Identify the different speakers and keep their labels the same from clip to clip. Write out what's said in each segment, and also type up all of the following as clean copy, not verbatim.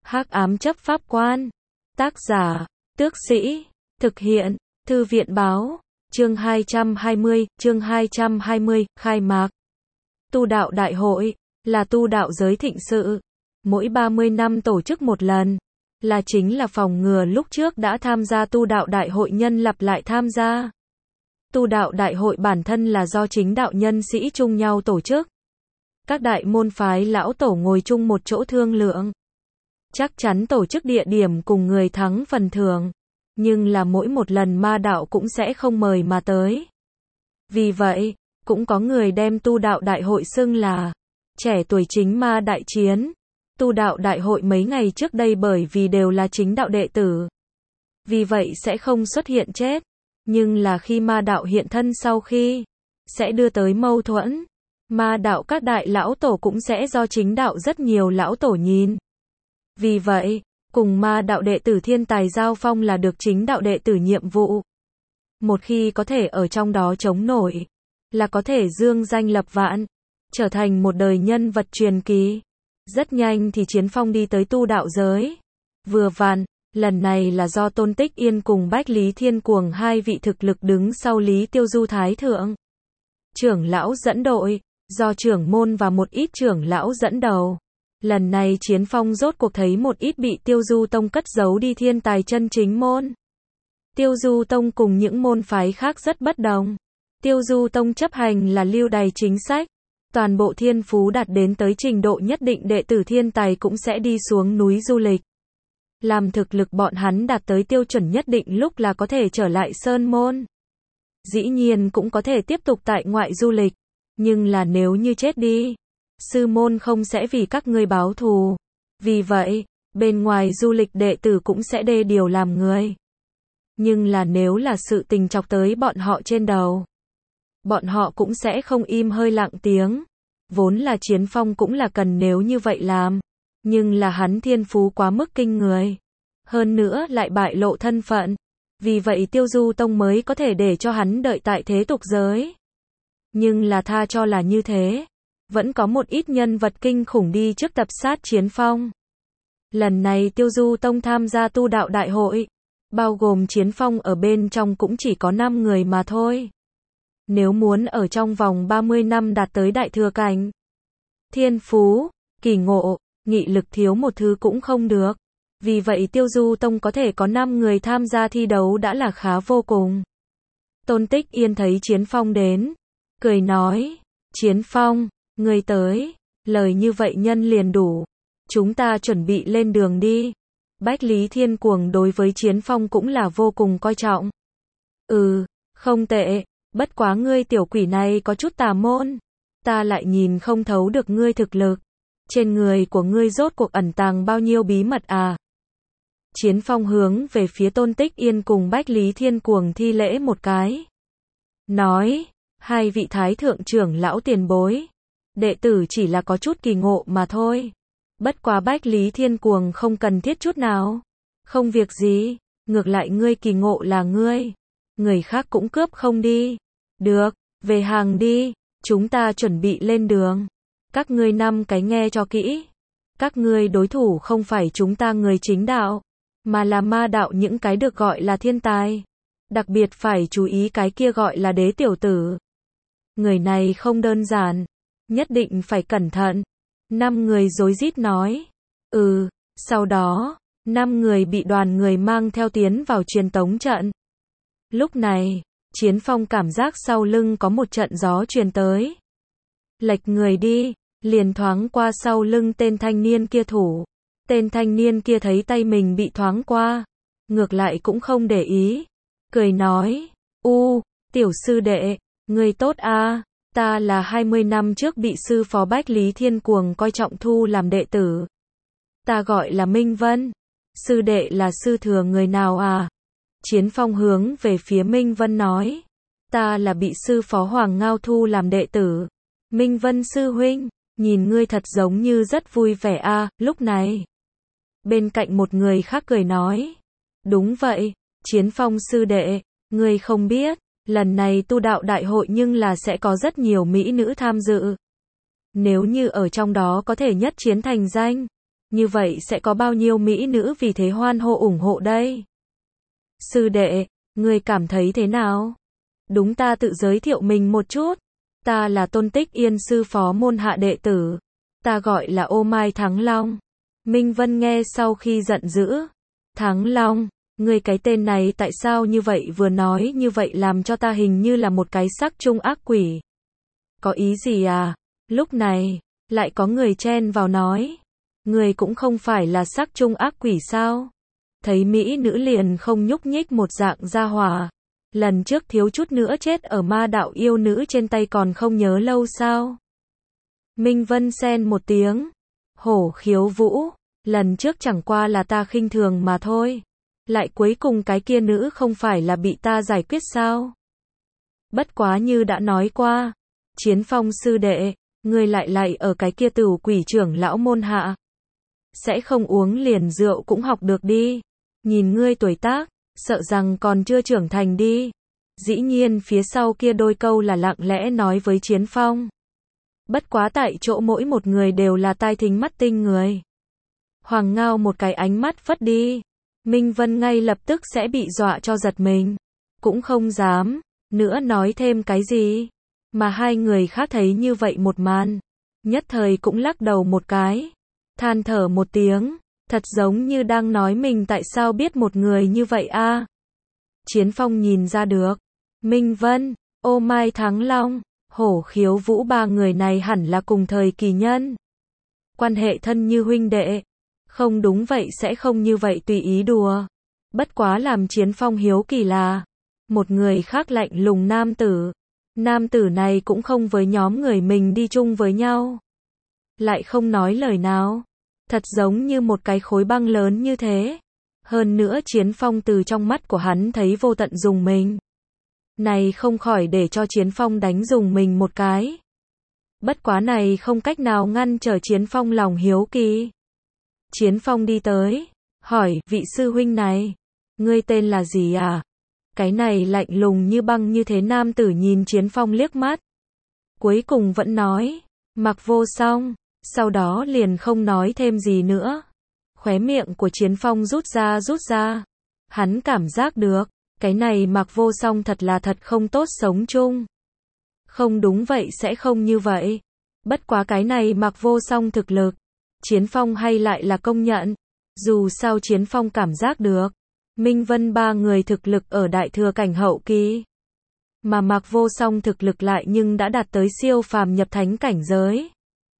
Speaker 1: Hắc ám chấp pháp quan. Tác giả, Tước Sĩ. Thực hiện, Thư viện báo. Chương 220, khai mạc. Tu đạo đại hội, là tu đạo giới thịnh sự. Mỗi 30 năm tổ chức một lần. Là chính là phòng ngừa lúc trước đã tham gia tu đạo đại hội nhân lặp lại tham gia. Tu đạo đại hội bản thân là do chính đạo nhân sĩ chung nhau tổ chức. Các đại môn phái lão tổ ngồi chung một chỗ thương lượng. Chắc chắn tổ chức địa điểm cùng người thắng phần thưởng. Nhưng là mỗi một lần ma đạo cũng sẽ không mời mà tới. Vì vậy, cũng có người đem tu đạo đại hội xưng là trẻ tuổi chính ma đại chiến. Tu đạo đại hội mấy ngày trước đây bởi vì đều là chính đạo đệ tử. Vì vậy sẽ không xuất hiện chết. Nhưng là khi ma đạo hiện thân sau khi, sẽ đưa tới mâu thuẫn. Ma đạo các đại lão tổ cũng sẽ do chính đạo rất nhiều lão tổ nhìn. Vì vậy, cùng ma đạo đệ tử thiên tài giao phong là được chính đạo đệ tử nhiệm vụ. Một khi có thể ở trong đó chống nổi, là có thể dương danh lập vạn, trở thành một đời nhân vật truyền kỳ. Rất nhanh thì chiến phong đi tới tu đạo giới. Vừa vặn, lần này là do Tôn Tích Yên cùng Bách Lý Thiên Cuồng hai vị thực lực đứng sau Lý Tiêu Du Thái Thượng. Trưởng lão dẫn đội, do trưởng môn và một ít trưởng lão dẫn đầu. Lần này chiến phong rốt cuộc thấy một ít bị Tiêu Du Tông cất giấu đi thiên tài chân chính môn. Tiêu Du Tông cùng những môn phái khác rất bất đồng. Tiêu Du Tông chấp hành là lưu đày chính sách. Toàn bộ thiên phú đạt đến tới trình độ nhất định đệ tử thiên tài cũng sẽ đi xuống núi du lịch. Làm thực lực bọn hắn đạt tới tiêu chuẩn nhất định lúc là có thể trở lại sơn môn. Dĩ nhiên cũng có thể tiếp tục tại ngoại du lịch. Nhưng là nếu như chết đi, sư môn không sẽ vì các ngươi báo thù. Vì vậy, bên ngoài du lịch đệ tử cũng sẽ đê điều làm người. Nhưng là nếu là sự tình chọc tới bọn họ trên đầu, bọn họ cũng sẽ không im hơi lặng tiếng. Vốn là chiến phong cũng là cần nếu như vậy làm. Nhưng là hắn thiên phú quá mức kinh người. Hơn nữa lại bại lộ thân phận. Vì vậy Tiêu Du Tông mới có thể để cho hắn đợi tại thế tục giới. Nhưng là tha cho là như thế. Vẫn có một ít nhân vật kinh khủng đi trước tập sát chiến phong. Lần này Tiêu Du Tông tham gia tu đạo đại hội. Bao gồm chiến phong ở bên trong cũng chỉ có 5 người mà thôi. Nếu muốn ở trong vòng 30 năm đạt tới đại thừa cảnh, thiên phú, kỳ ngộ, nghị lực thiếu một thứ cũng không được. Vì vậy Tiêu Du Tông có thể có 5 người tham gia thi đấu đã là khá vô cùng. Tôn Tích Yên thấy Chiến Phong đến, cười nói, Chiến Phong, ngươi tới, lời như vậy nhân liền đủ. Chúng ta chuẩn bị lên đường đi. Bách Lý Thiên Cuồng đối với Chiến Phong cũng là vô cùng coi trọng. Không tệ. Bất quá ngươi tiểu quỷ này có chút tà môn. Ta lại nhìn không thấu được ngươi thực lực. Trên người của ngươi rốt cuộc ẩn tàng bao nhiêu bí mật à? Chiến Phong hướng về phía Tôn Tích Yên cùng Bách Lý Thiên Cuồng thi lễ một cái. Nói, hai vị thái thượng trưởng lão tiền bối. Đệ tử chỉ là có chút kỳ ngộ mà thôi. Bất quá Bách Lý Thiên Cuồng không cần thiết chút nào. Không việc gì, ngược lại ngươi kỳ ngộ là ngươi. Người khác cũng cướp không đi. Được, về hàng đi, chúng ta chuẩn bị lên đường. Các ngươi 5 cái nghe cho kỹ. Các ngươi đối thủ không phải chúng ta người chính đạo, mà là ma đạo những cái được gọi là thiên tài. Đặc biệt phải chú ý cái kia gọi là đế tiểu tử. Người này không đơn giản, nhất định phải cẩn thận. 5 người rối rít nói. Sau đó, 5 người bị đoàn người mang theo tiến vào truyền tống trận. Lúc này, Chiến Phong cảm giác sau lưng có một trận gió truyền tới. Lệch người đi, liền thoáng qua sau lưng tên thanh niên kia thủ. Tên thanh niên kia thấy tay mình bị thoáng qua, ngược lại cũng không để ý. Cười nói, tiểu sư đệ, ngươi tốt à, ta là 20 năm trước bị sư phó Bách Lý Thiên Cuồng coi trọng thu làm đệ tử. Ta gọi là Minh Vân. Sư đệ là sư thừa người nào à? Chiến Phong hướng về phía Minh Vân nói. Ta là bị sư phó Hoàng Ngao thu làm đệ tử. Minh Vân sư huynh, nhìn ngươi thật giống như rất vui vẻ à, lúc này. Bên cạnh một người khác cười nói. Đúng vậy, Chiến Phong sư đệ, ngươi không biết, lần này tu đạo đại hội nhưng là sẽ có rất nhiều mỹ nữ tham dự. Nếu như ở trong đó có thể nhất chiến thành danh, Như vậy sẽ có bao nhiêu mỹ nữ vì thế hoan hô ủng hộ đây? Sư đệ, ngươi cảm thấy thế nào? Đúng, ta tự giới thiệu mình một chút. Ta là Tôn Tích Yên, sư phó môn hạ đệ tử. Ta gọi là Ô Mai Thắng Long. Minh Vân nghe sau khi giận dữ. Thắng Long, ngươi cái tên này tại sao như vậy, vừa nói như vậy làm cho ta hình như là một cái sắc chung ác quỷ. Có ý gì à? Lúc này, lại có người chen vào nói. Ngươi cũng không phải là sắc chung ác quỷ sao? Thấy mỹ nữ liền không nhúc nhích một dạng gia hỏa. Lần trước thiếu chút nữa chết ở ma đạo yêu nữ trên tay còn không nhớ lâu sao? Minh Vân xen một tiếng. Hổ Khiếu Vũ, lần trước chẳng qua là ta khinh thường mà thôi. Lại cuối cùng cái kia nữ không phải là bị ta giải quyết sao? Bất quá như đã nói qua, Chiến Phong sư đệ, ngươi lại ở cái kia Tửu Quỷ trưởng lão môn hạ. Sẽ không uống liền rượu cũng học được đi. Nhìn ngươi tuổi tác, sợ rằng còn chưa trưởng thành đi. Dĩ nhiên phía sau kia đôi câu là lặng lẽ nói với Chiến Phong. Bất quá tại chỗ mỗi một người đều là tai thính mắt tinh người. Hoàng Ngao một cái ánh mắt phất đi. Minh Vân ngay lập tức sẽ bị dọa cho giật mình. Cũng không dám nữa nói thêm cái gì. Mà hai người khác thấy như vậy một màn, nhất thời cũng lắc đầu một cái. Than thở một tiếng. Thật giống như đang nói mình tại sao biết một người như vậy a. Chiến Phong nhìn ra được. Minh Vân, Ô Mai Thắng Long, Hổ Khiếu Vũ, ba người này hẳn là cùng thời kỳ nhân. Quan hệ thân như huynh đệ. Không đúng vậy sẽ không như vậy tùy ý đùa. Bất quá làm Chiến Phong hiếu kỳ là, một người khác lạnh lùng nam tử. Nam tử này cũng không với nhóm người mình đi chung với nhau. Lại không nói lời nào. Thật giống như một cái khối băng lớn như thế. Hơn nữa Chiến Phong từ trong mắt của hắn thấy vô tận dùng mình. Này không khỏi để cho Chiến Phong đánh dùng mình một cái. Bất quá này không cách nào ngăn trở Chiến Phong lòng hiếu kỳ. Chiến Phong đi tới, hỏi, vị sư huynh này, ngươi tên là gì à? Cái này lạnh lùng như băng như thế nam tử nhìn Chiến Phong liếc mắt. Cuối cùng vẫn nói, Mặc Vô Song. Sau đó liền không nói thêm gì nữa. Khóe miệng của Chiến Phong rút ra. Hắn cảm giác được, cái này Mặc Vô Song thật là thật không tốt sống chung. Không đúng vậy sẽ không như vậy. Bất quá cái này Mặc Vô Song thực lực, Chiến Phong hay lại là công nhận. Dù sao Chiến Phong cảm giác được, Minh Vân ba người thực lực ở đại thừa cảnh hậu kỳ. Mà Mặc Vô Song thực lực lại nhưng đã đạt tới siêu phàm nhập thánh cảnh giới.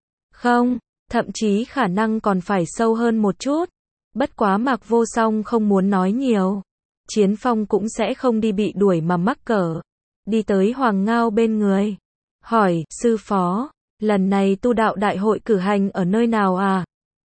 Speaker 1: Không, thậm chí khả năng còn phải sâu hơn một chút. Bất quá Mặc Vô Song không muốn nói nhiều. Chiến Phong cũng sẽ không đi bị đuổi mà mắc cỡ. Đi tới Hoàng Ngao bên người. Hỏi, sư phó, lần này tu đạo đại hội cử hành ở nơi nào à?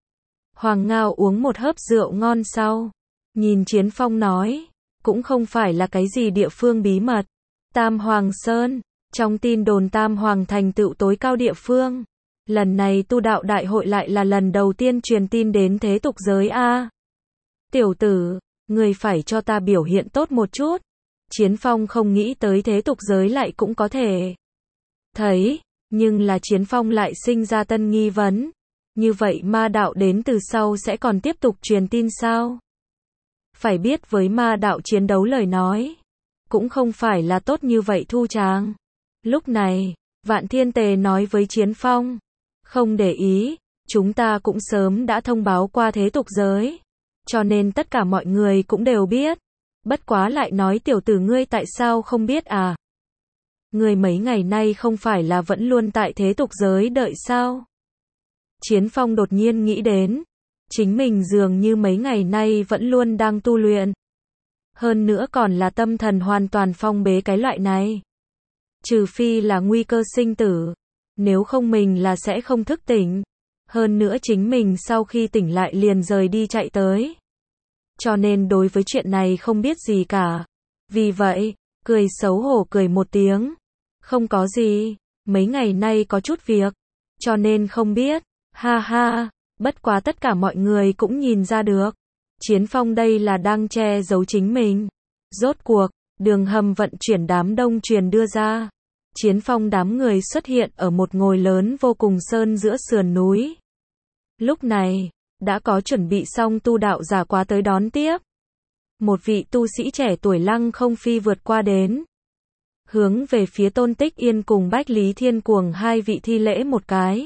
Speaker 1: Hoàng Ngao uống một hớp rượu ngon sau. Nhìn Chiến Phong nói, cũng không phải là cái gì địa phương bí mật. Tam Hoàng Sơn, trong tin đồn Tam Hoàng thành tựu tối cao địa phương. Lần này tu đạo đại hội lại là lần đầu tiên truyền tin đến thế tục giới a. Tiểu tử, người phải cho ta biểu hiện tốt một chút. Chiến Phong không nghĩ tới thế tục giới lại cũng có thể thấy, nhưng là Chiến Phong lại sinh ra tân nghi vấn. Như vậy ma đạo đến từ sau sẽ còn tiếp tục truyền tin sao? Phải biết với ma đạo chiến đấu lời nói, cũng không phải là tốt như vậy thu tràng. Lúc này, Vạn Thiên Tề nói với Chiến Phong, không để ý, chúng ta cũng sớm đã thông báo qua thế tục giới. Cho nên tất cả mọi người cũng đều biết. Bất quá lại nói tiểu tử ngươi tại sao không biết à? Ngươi mấy ngày nay không phải là vẫn luôn tại thế tục giới đợi sao? Chiến Phong đột nhiên nghĩ đến, chính mình dường như mấy ngày nay vẫn luôn đang tu luyện. Hơn nữa còn là tâm thần hoàn toàn phong bế cái loại này. Trừ phi là nguy cơ sinh tử. Nếu không mình là sẽ không thức tỉnh. Hơn nữa chính mình sau khi tỉnh lại liền rời đi chạy tới. Cho nên đối với chuyện này không biết gì cả. Vì vậy, cười xấu hổ cười một tiếng. Không có gì, mấy ngày nay có chút việc. Cho nên không biết, ha ha, bất quá tất cả mọi người cũng nhìn ra được. Chiến Phong đây là đang che giấu chính mình. Rốt cuộc, đường hầm vận chuyển đám đông truyền đưa ra. Chiến Phong đám người xuất hiện ở một ngồi lớn vô cùng sơn giữa sườn núi. Lúc này, đã có chuẩn bị xong tu đạo giả quá tới đón tiếp. Một vị tu sĩ trẻ tuổi lăng không phi vượt qua đến. Hướng về phía Tôn Tích Yên cùng Bách Lý Thiên Cuồng hai vị thi lễ một cái.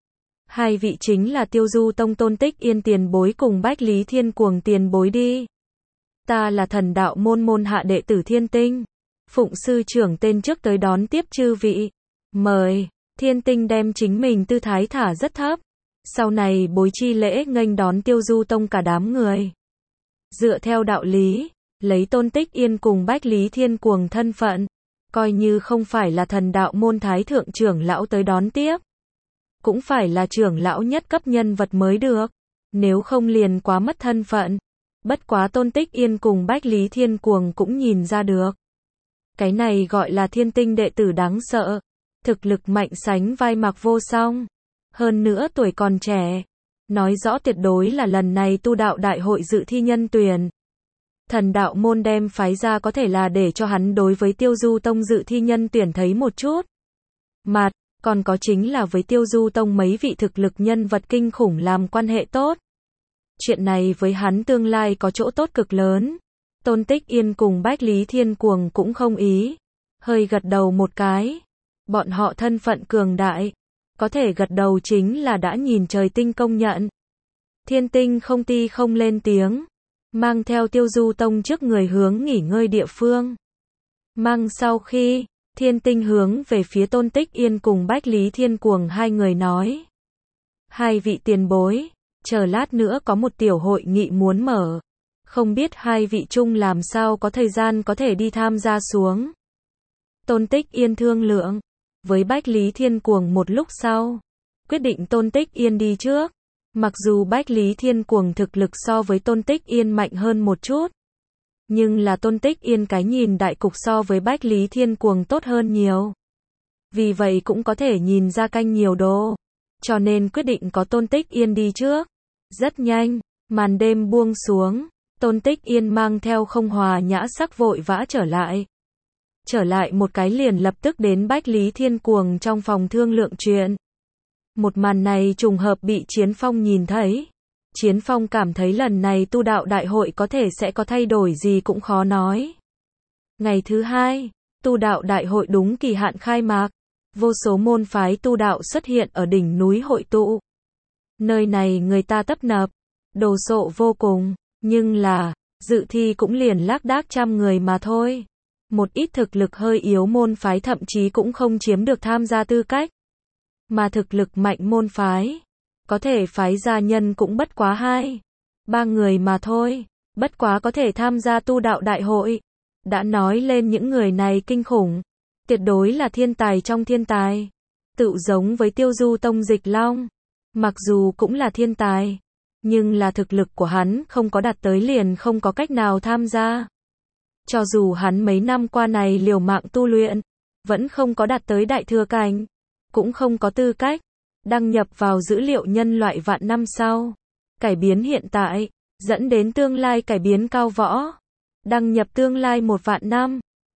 Speaker 1: Hai vị chính là Tiêu Du Tông Tôn Tích Yên tiền bối cùng Bách Lý Thiên Cuồng tiền bối đi. Ta là Thần Đạo môn môn hạ đệ tử Thiên Tinh. Phụng sư trưởng tên trước tới đón tiếp chư vị. Mời. Thiên Tinh đem chính mình tư thái thả rất thấp. Sau này bối chi lễ nghênh đón Tiêu Du Tông cả đám người. Dựa theo đạo lý, lấy Tôn Tích Yên cùng Bách Lý Thiên Cuồng thân phận, coi như không phải là Thần Đạo môn thái thượng trưởng lão tới đón tiếp, cũng phải là trưởng lão nhất cấp nhân vật mới được, nếu không liền quá mất thân phận. Bất quá Tôn Tích Yên cùng Bách Lý Thiên Cuồng cũng nhìn ra được. Cái này gọi là Thiên Tinh đệ tử đáng sợ, thực lực mạnh sánh vai Mạc Vô Song, hơn nữa tuổi còn trẻ, nói rõ tuyệt đối là lần này tu đạo đại hội dự thi nhân tuyển. Thần Đạo môn đem phái ra có thể là để cho hắn đối với Tiêu Du Tông dự thi nhân tuyển thấy một chút mặt, còn có chính là với Tiêu Du Tông mấy vị thực lực nhân vật kinh khủng làm quan hệ tốt. Chuyện này với hắn tương lai có chỗ tốt cực lớn. Tôn Tích Yên cùng Bách Lý Thiên Cuồng cũng không ý, hơi gật đầu một cái. Bọn họ thân phận cường đại, có thể gật đầu chính là đã nhìn trời tinh công nhận. Thiên Tinh không ti không lên tiếng, mang theo Tiêu Du Tông trước người hướng nghỉ ngơi địa phương. Mang sau khi, Thiên Tinh hướng về phía Tôn Tích Yên cùng Bách Lý Thiên Cuồng hai người nói. Hai vị tiền bối, chờ lát nữa có một tiểu hội nghị muốn mở. Không biết hai vị chung làm sao có thời gian có thể đi tham gia xuống. Tôn Tích Yên thương lượng với Bách Lý Thiên Cuồng một lúc sau, quyết định Tôn Tích Yên đi trước. Mặc dù Bách Lý Thiên Cuồng thực lực so với Tôn Tích Yên mạnh hơn một chút, nhưng là Tôn Tích Yên cái nhìn đại cục so với Bách Lý Thiên Cuồng tốt hơn nhiều. Vì vậy cũng có thể nhìn ra canh nhiều đồ, cho nên quyết định có Tôn Tích Yên đi trước. Rất nhanh, màn đêm buông xuống, Tôn Tích Yên mang theo Không Hòa nhã sắc vội vã trở lại. Trở lại một cái liền lập tức đến Bách Lý Thiên Cuồng trong phòng thương lượng chuyện. Một màn này trùng hợp bị Chiến Phong nhìn thấy. Chiến Phong cảm thấy lần này tu đạo đại hội có thể sẽ có thay đổi gì cũng khó nói. Ngày thứ hai, tu đạo đại hội đúng kỳ hạn khai mạc. Vô số môn phái tu đạo xuất hiện ở đỉnh núi hội tụ. Nơi này người ta tấp nập, đồ sộ vô cùng, nhưng là, dự thi cũng liền lác đác trăm người mà thôi. Một ít thực lực hơi yếu môn phái thậm chí cũng không chiếm được tham gia tư cách. Mà thực lực mạnh môn phái, có thể phái gia nhân cũng bất quá 2-3 người mà thôi, bất quá có thể tham gia tu đạo đại hội. Đã nói lên những người này kinh khủng, tuyệt đối là thiên tài trong thiên tài. Tự giống với Tiêu Du Tông Dịch Long, mặc dù cũng là thiên tài, nhưng là thực lực của hắn không có đạt tới liền không có cách nào tham gia. Cho dù hắn mấy năm qua này liều mạng tu luyện, vẫn không có đạt tới đại thừa cảnh, cũng không có tư cách đăng nhập vào dữ liệu nhân loại vạn năm sau, cải biến hiện tại, dẫn đến tương lai cải biến cao võ, đăng nhập tương lai 1 vạn năm.